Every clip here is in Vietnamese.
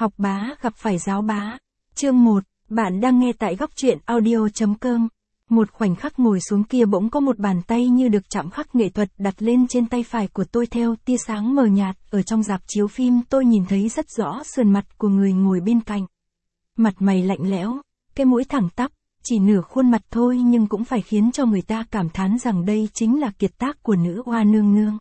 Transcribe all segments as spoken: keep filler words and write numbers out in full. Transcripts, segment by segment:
Học bá gặp phải giáo bá. Chương một, bạn đang nghe tại góc truyện audio chấm com. Một khoảnh khắc ngồi xuống kia bỗng có một bàn tay như được chạm khắc nghệ thuật đặt lên trên tay phải của tôi theo tia sáng mờ nhạt. Ở trong rạp chiếu phim tôi nhìn thấy rất rõ sườn mặt của người ngồi bên cạnh. Mặt mày lạnh lẽo, cái mũi thẳng tắp, chỉ nửa khuôn mặt thôi nhưng cũng phải khiến cho người ta cảm thán rằng đây chính là kiệt tác của nữ oa nương nương.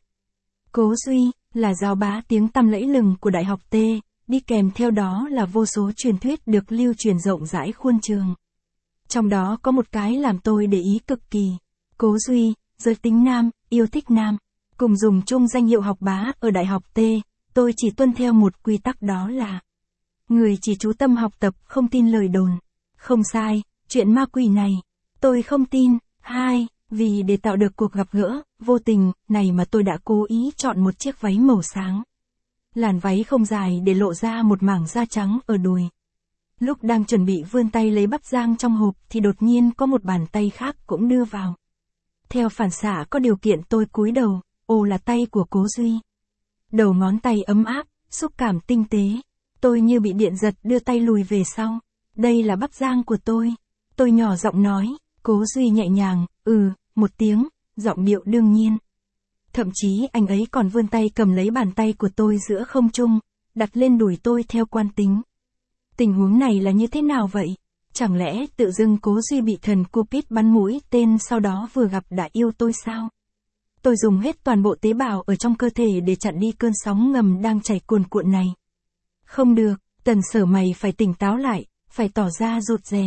Cố Duy, là giáo bá tiếng tăm lẫy lừng của Đại học T, đi kèm theo đó là vô số truyền thuyết được lưu truyền rộng rãi khuôn trường. Trong đó có một cái làm tôi để ý cực kỳ. Cố Duy, giới tính nam, yêu thích nam, cùng dùng chung danh hiệu học bá ở Đại học T, tôi chỉ tuân theo một quy tắc, đó là người chỉ chú tâm học tập, không tin lời đồn. Không sai, chuyện ma quỷ này, tôi không tin. Hai, vì để tạo được cuộc gặp gỡ vô tình này mà tôi đã cố ý chọn một chiếc váy màu sáng. Làn váy không dài để lộ ra một mảng da trắng ở đùi. Lúc đang chuẩn bị vươn tay lấy bắp rang trong hộp thì đột nhiên có một bàn tay khác cũng đưa vào. Theo phản xạ có điều kiện tôi cúi đầu, ồ là tay của Cố Duy. Đầu ngón tay ấm áp, xúc cảm tinh tế. Tôi như bị điện giật đưa tay lùi về sau. Đây là bắp rang của tôi. Tôi nhỏ giọng nói, Cố Duy nhẹ nhàng, ừ, một tiếng, giọng điệu đương nhiên. Thậm chí anh ấy còn vươn tay cầm lấy bàn tay của tôi giữa không trung, đặt lên đùi tôi theo quan tính. Tình huống này là như thế nào vậy? Chẳng lẽ tự dưng Cố Duy bị thần Cupid bắn mũi tên sau đó vừa gặp đã yêu tôi sao? Tôi dùng hết toàn bộ tế bào ở trong cơ thể để chặn đi cơn sóng ngầm đang chảy cuồn cuộn này. Không được, Tần Sở mày phải tỉnh táo lại, phải tỏ ra rụt rè.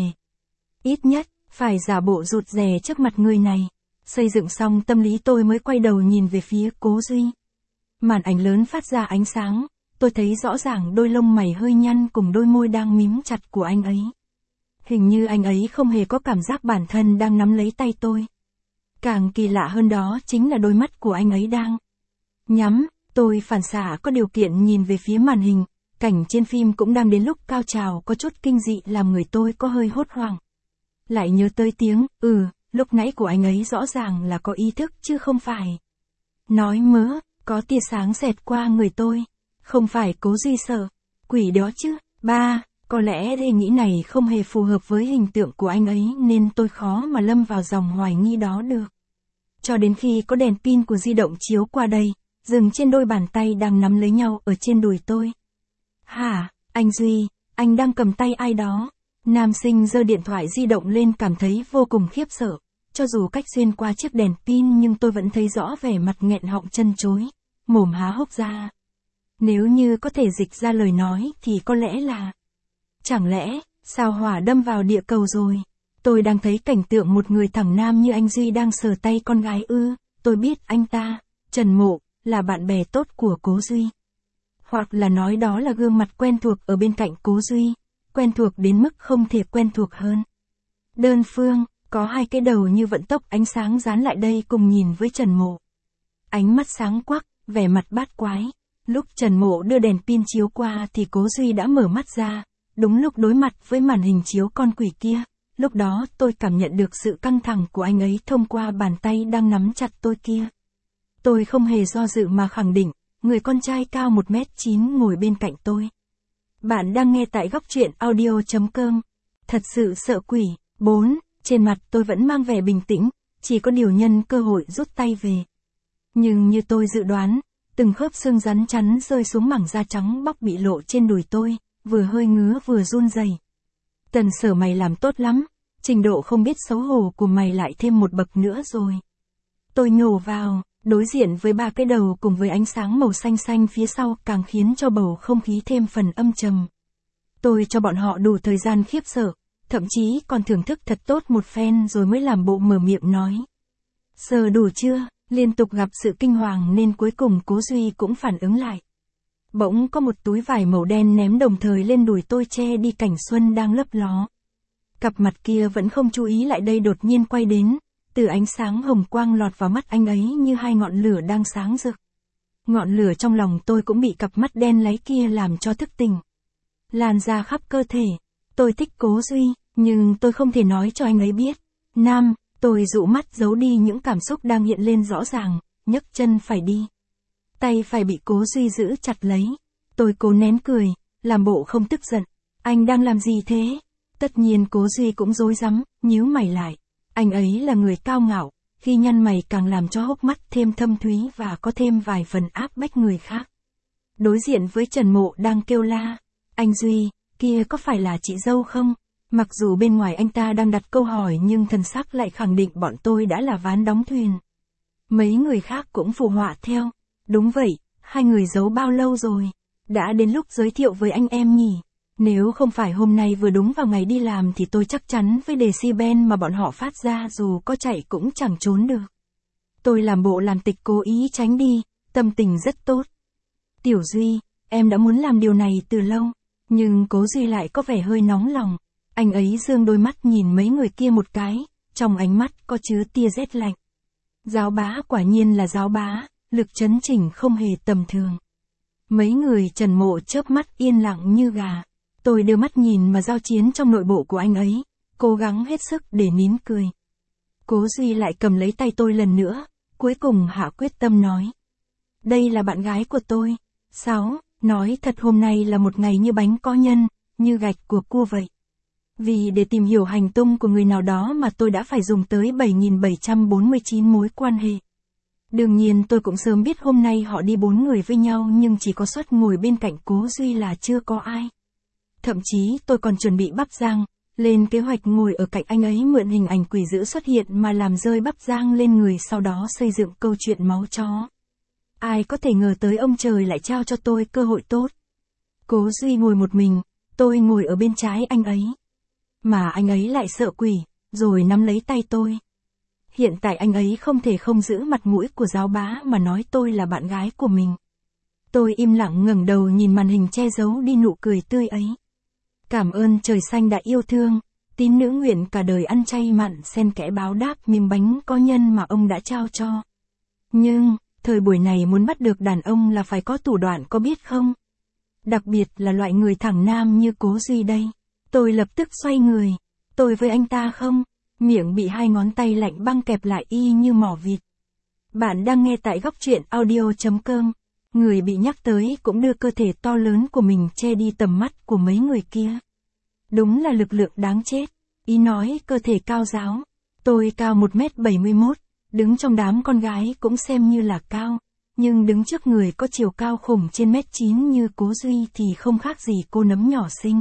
Ít nhất, phải giả bộ rụt rè trước mặt người này. Xây dựng xong tâm lý tôi mới quay đầu nhìn về phía Cố Duy. Màn ảnh lớn phát ra ánh sáng, tôi thấy rõ ràng đôi lông mày hơi nhăn cùng đôi môi đang mím chặt của anh ấy. Hình như anh ấy không hề có cảm giác bản thân đang nắm lấy tay tôi. Càng kỳ lạ hơn đó chính là đôi mắt của anh ấy đang nhắm. Tôi phản xạ có điều kiện nhìn về phía màn hình, cảnh trên phim cũng đang đến lúc cao trào có chút kinh dị làm người tôi có hơi hốt hoảng. Lại nhớ tới tiếng, ừ, lúc nãy của anh ấy rõ ràng là có ý thức chứ không phải nói mớ. Có tia sáng xẹt qua người tôi. Không phải Cố Duy sợ quỷ đó chứ. Ba, có lẽ đề nghị này không hề phù hợp với hình tượng của anh ấy nên tôi khó mà lâm vào dòng hoài nghi đó được. Cho đến khi có đèn pin của di động chiếu qua đây, dừng trên đôi bàn tay đang nắm lấy nhau ở trên đùi tôi. Hả, anh Duy, anh đang cầm tay ai đó? Nam sinh giơ điện thoại di động lên cảm thấy vô cùng khiếp sợ. Cho dù cách xuyên qua chiếc đèn pin nhưng tôi vẫn thấy rõ vẻ mặt nghẹn họng chân chối, mồm há hốc ra. Nếu như có thể dịch ra lời nói thì có lẽ là... Chẳng lẽ, sao hỏa đâm vào địa cầu rồi? Tôi đang thấy cảnh tượng một người thẳng nam như anh Duy đang sờ tay con gái ư? Tôi biết anh ta, Trần Mộ, là bạn bè tốt của Cố Duy. Hoặc là nói đó là gương mặt quen thuộc ở bên cạnh Cố Duy, quen thuộc đến mức không thể quen thuộc hơn. Đơn phương, có hai cái đầu như vận tốc ánh sáng dán lại đây cùng nhìn với Trần Mộ. Ánh mắt sáng quắc, vẻ mặt bát quái. Lúc Trần Mộ đưa đèn pin chiếu qua thì Cố Duy đã mở mắt ra, đúng lúc đối mặt với màn hình chiếu con quỷ kia. Lúc đó tôi cảm nhận được sự căng thẳng của anh ấy thông qua bàn tay đang nắm chặt tôi kia. Tôi không hề do dự mà khẳng định, người con trai cao một mét chín ngồi bên cạnh tôi. Bạn đang nghe tại góc truyện audio chấm com. Thật sự sợ quỷ. Bốn, trên mặt tôi vẫn mang vẻ bình tĩnh, chỉ có điều nhân cơ hội rút tay về. Nhưng như tôi dự đoán, từng khớp xương rắn chắn rơi xuống mảng da trắng bóc bị lộ trên đùi tôi, vừa hơi ngứa vừa run rẩy. Tần Sở mày làm tốt lắm, trình độ không biết xấu hổ của mày lại thêm một bậc nữa rồi. Tôi nhổ vào, đối diện với ba cái đầu cùng với ánh sáng màu xanh xanh phía sau càng khiến cho bầu không khí thêm phần âm trầm. Tôi cho bọn họ đủ thời gian khiếp sợ, thậm chí còn thưởng thức thật tốt một phen rồi mới làm bộ mở miệng nói. Sờ đủ chưa? Liên tục gặp sự kinh hoàng nên cuối cùng Cố Duy cũng phản ứng lại. Bỗng có một túi vải màu đen ném đồng thời lên đùi tôi che đi cảnh xuân đang lấp ló. Cặp mặt kia vẫn không chú ý lại đây đột nhiên quay đến, từ ánh sáng hồng quang lọt vào mắt anh ấy như hai ngọn lửa đang sáng rực. Ngọn lửa trong lòng tôi cũng bị cặp mắt đen láy kia làm cho thức tỉnh. Lan ra khắp cơ thể. Tôi thích Cố Duy, nhưng tôi không thể nói cho anh ấy biết. Nam, tôi dụ mắt giấu đi những cảm xúc đang hiện lên rõ ràng, nhấc chân phải đi. Tay phải bị Cố Duy giữ chặt lấy. Tôi cố nén cười, làm bộ không tức giận. Anh đang làm gì thế? Tất nhiên Cố Duy cũng rối rắm, nhíu mày lại. Anh ấy là người cao ngạo, khi nhăn mày càng làm cho hốc mắt thêm thâm thúy và có thêm vài phần áp bách người khác. Đối diện với Trần Mộ đang kêu la. Anh Duy, kia có phải là chị dâu không? Mặc dù bên ngoài anh ta đang đặt câu hỏi nhưng thần sắc lại khẳng định bọn tôi đã là ván đóng thuyền. Mấy người khác cũng phụ họa theo. Đúng vậy, hai người giấu bao lâu rồi? Đã đến lúc giới thiệu với anh em nhỉ? Nếu không phải hôm nay vừa đúng vào ngày đi làm thì tôi chắc chắn với decibel mà bọn họ phát ra dù có chạy cũng chẳng trốn được. Tôi làm bộ làm tịch cố ý tránh đi, tâm tình rất tốt. Tiểu Duy, em đã muốn làm điều này từ lâu, nhưng Cố Duy lại có vẻ hơi nóng lòng. Anh ấy dương đôi mắt nhìn mấy người kia một cái, trong ánh mắt có chứa tia rét lạnh. Giáo bá quả nhiên là giáo bá, lực chấn chỉnh không hề tầm thường. Mấy người Trần Mộ chớp mắt yên lặng như gà. Tôi đưa mắt nhìn mà giao chiến trong nội bộ của anh ấy, cố gắng hết sức để nín cười. Cố Duy lại cầm lấy tay tôi lần nữa, cuối cùng hạ quyết tâm nói. Đây là bạn gái của tôi. Sáu, nói thật hôm nay là một ngày như bánh có nhân, như gạch của cua vậy. Vì để tìm hiểu hành tung của người nào đó mà tôi đã phải dùng tới bảy nghìn bảy trăm bốn mươi chín mối quan hệ. Đương nhiên tôi cũng sớm biết hôm nay họ đi bốn người với nhau nhưng chỉ có suất ngồi bên cạnh Cố Duy là chưa có ai. Thậm chí tôi còn chuẩn bị bắp rang, lên kế hoạch ngồi ở cạnh anh ấy mượn hình ảnh quỷ dữ xuất hiện mà làm rơi bắp rang lên người sau đó xây dựng câu chuyện máu chó. Ai có thể ngờ tới ông trời lại trao cho tôi cơ hội tốt. Cố Duy ngồi một mình, tôi ngồi ở bên trái anh ấy. Mà anh ấy lại sợ quỷ, rồi nắm lấy tay tôi. Hiện tại anh ấy không thể không giữ mặt mũi của giáo bá mà nói tôi là bạn gái của mình. Tôi im lặng ngẩng đầu nhìn màn hình che giấu đi nụ cười tươi ấy. Cảm ơn trời xanh đã yêu thương, tín nữ nguyện cả đời ăn chay mặn xen kẽ báo đáp miếng bánh có nhân mà ông đã trao cho. Nhưng, thời buổi này muốn bắt được đàn ông là phải có thủ đoạn có biết không? Đặc biệt là loại người thẳng nam như Cố Duy đây. Tôi lập tức xoay người. Tôi với anh ta không? Miệng bị hai ngón tay lạnh băng kẹp lại y như mỏ vịt. Bạn đang nghe tại góc truyện audio chấm com. Người bị nhắc tới cũng đưa cơ thể to lớn của mình che đi tầm mắt của mấy người kia. Đúng là lực lượng đáng chết. Ý nói cơ thể cao ráo. Tôi cao một mét bảy mươi mốt, đứng trong đám con gái cũng xem như là cao. Nhưng đứng trước người có chiều cao khủng trên mét chín như Cố Duy thì không khác gì cô nấm nhỏ xinh.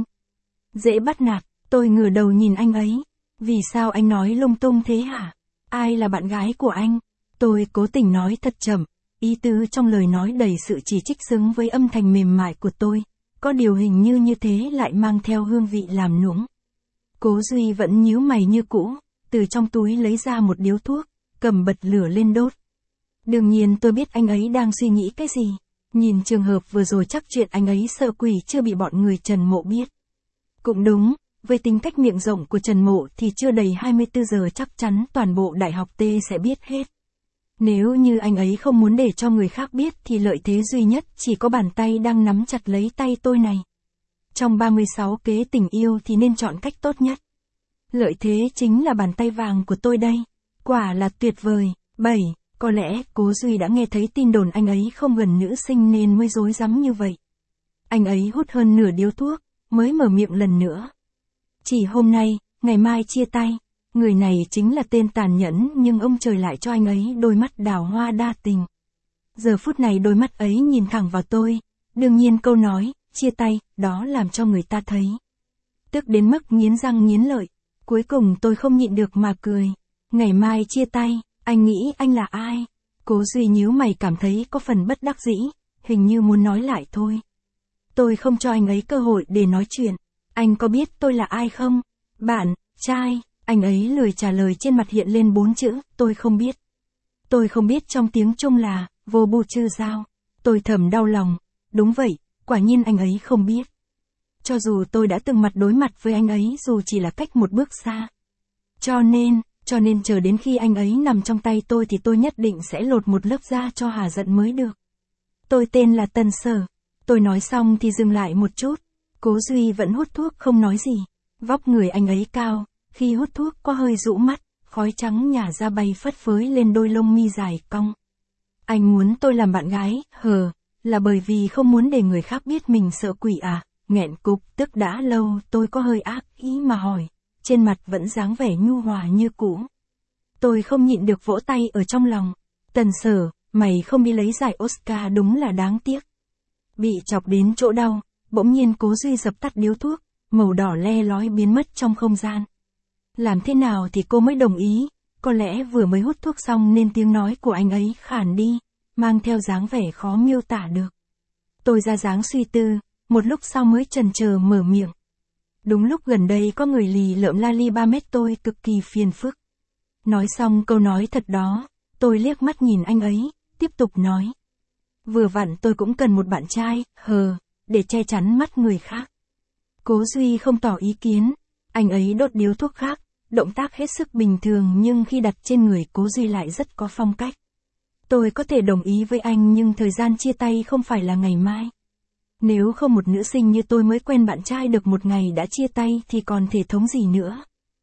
Dễ bắt nạt, tôi ngửa đầu nhìn anh ấy. Vì sao anh nói lung tung thế hả? Ai là bạn gái của anh? Tôi cố tình nói thật chậm, ý tứ trong lời nói đầy sự chỉ trích xứng với âm thanh mềm mại của tôi. Có điều hình như như thế lại mang theo hương vị làm nũng. Cố Duy vẫn nhíu mày như cũ, từ trong túi lấy ra một điếu thuốc, cầm bật lửa lên đốt. Đương nhiên tôi biết anh ấy đang suy nghĩ cái gì. Nhìn trường hợp vừa rồi chắc chuyện anh ấy sợ quỷ chưa bị bọn người Trần Mộ biết. Cũng đúng, với tính cách miệng rộng của Trần Mộ thì chưa đầy hai mươi tư giờ chắc chắn toàn bộ đại học T sẽ biết hết. Nếu như anh ấy không muốn để cho người khác biết thì lợi thế duy nhất chỉ có bàn tay đang nắm chặt lấy tay tôi này. Trong ba mươi sáu kế tình yêu thì nên chọn cách tốt nhất. Lợi thế chính là bàn tay vàng của tôi đây. Quả là tuyệt vời. bảy. Có lẽ Cố Duy đã nghe thấy tin đồn anh ấy không gần nữ sinh nên mới rối rắm như vậy. Anh ấy hút hơn nửa điếu thuốc, mới mở miệng lần nữa. Chỉ hôm nay, ngày mai chia tay. Người này chính là tên tàn nhẫn nhưng ông trời lại cho anh ấy đôi mắt đào hoa đa tình. Giờ phút này đôi mắt ấy nhìn thẳng vào tôi. Đương nhiên câu nói, chia tay, đó làm cho người ta thấy. Tức đến mức nghiến răng nghiến lợi. Cuối cùng tôi không nhịn được mà cười. Ngày mai chia tay, anh nghĩ anh là ai? Cố Duy nhíu mày cảm thấy có phần bất đắc dĩ, hình như muốn nói lại thôi. Tôi không cho anh ấy cơ hội để nói chuyện. Anh có biết tôi là ai không? Bạn, trai, anh ấy lười trả lời trên mặt hiện lên bốn chữ, tôi không biết. Tôi không biết trong tiếng Trung là, vô bu chư giao. Tôi thầm đau lòng. Đúng vậy, quả nhiên anh ấy không biết. Cho dù tôi đã từng mặt đối mặt với anh ấy dù chỉ là cách một bước xa. Cho nên, cho nên chờ đến khi anh ấy nằm trong tay tôi thì tôi nhất định sẽ lột một lớp da cho hả giận mới được. Tôi tên là Tần Sở. Tôi nói xong thì dừng lại một chút. Cố Duy vẫn hút thuốc không nói gì. Vóc người anh ấy cao, khi hút thuốc có hơi rũ mắt, khói trắng nhả ra bay phất phới lên đôi lông mi dài cong. Anh muốn tôi làm bạn gái, hờ, là bởi vì không muốn để người khác biết mình sợ quỷ à? nghẹn cục tức đã lâu, tôi có hơi ác ý mà hỏi, trên mặt vẫn dáng vẻ nhu hòa như cũ. Tôi không nhịn được vỗ tay ở trong lòng. Tần Sở, mày không đi lấy giải Oscar đúng là đáng tiếc. Bị chọc đến chỗ đau, bỗng nhiên Cố Duy dập tắt điếu thuốc, màu đỏ le lói biến mất trong không gian. Làm thế nào thì cô mới đồng ý, có lẽ vừa mới hút thuốc xong nên tiếng nói của anh ấy khản đi, mang theo dáng vẻ khó miêu tả được. Tôi ra dáng suy tư, một lúc sau mới chần chờ mở miệng. Đúng lúc gần đây có người lì lợm la li ba mét tôi cực kỳ phiền phức. Nói xong câu nói thật đó, tôi liếc mắt nhìn anh ấy, tiếp tục nói. Vừa vặn tôi cũng cần một bạn trai, hờ, để che chắn mắt người khác. Cố Duy không tỏ ý kiến, anh ấy đốt điếu thuốc khác, động tác hết sức bình thường nhưng khi đặt trên người Cố Duy lại rất có phong cách. Tôi có thể đồng ý với anh nhưng thời gian chia tay không phải là ngày mai. Nếu không một nữ sinh như tôi mới quen bạn trai được một ngày đã chia tay thì còn thể thống gì nữa.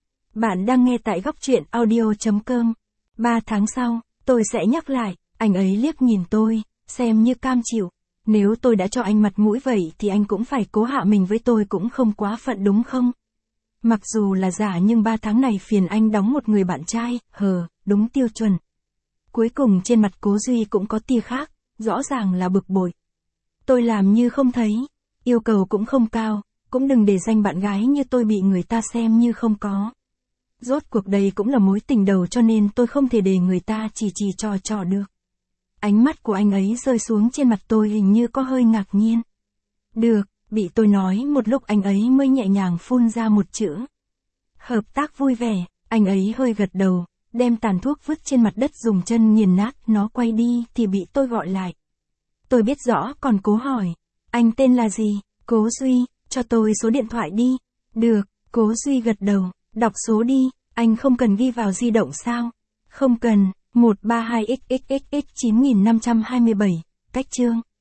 Bạn đang nghe tại góc truyện audio chấm com. Ba tháng sau, tôi sẽ nhắc lại, anh ấy liếc nhìn tôi, xem như cam chịu. Nếu tôi đã cho anh mặt mũi vậy thì anh cũng phải cố hạ mình với tôi cũng không quá phận đúng không? Mặc dù là giả nhưng ba tháng này phiền anh đóng một người bạn trai, hờ, đúng tiêu chuẩn. Cuối cùng trên mặt Cố Duy cũng có tia khác, rõ ràng là bực bội. Tôi làm như không thấy, yêu cầu cũng không cao, cũng đừng để danh bạn gái như tôi bị người ta xem như không có. Rốt cuộc đây cũng là mối tình đầu cho nên tôi không thể để người ta chỉ chỉ trò trò được. Ánh mắt của anh ấy rơi xuống trên mặt tôi hình như có hơi ngạc nhiên. Được, bị tôi nói một lúc anh ấy mới nhẹ nhàng phun ra một chữ. Hợp tác vui vẻ, anh ấy hơi gật đầu, đem tàn thuốc vứt trên mặt đất dùng chân nghiền nát, nó quay đi thì bị tôi gọi lại. Tôi biết rõ còn cố hỏi, anh tên là gì? Cố Duy, cho tôi số điện thoại đi. Được, Cố Duy gật đầu, đọc số đi, anh không cần ghi vào di động sao? Không cần, một ba hai x x x x chín nghìn năm trăm hai mươi bảy, cách chương.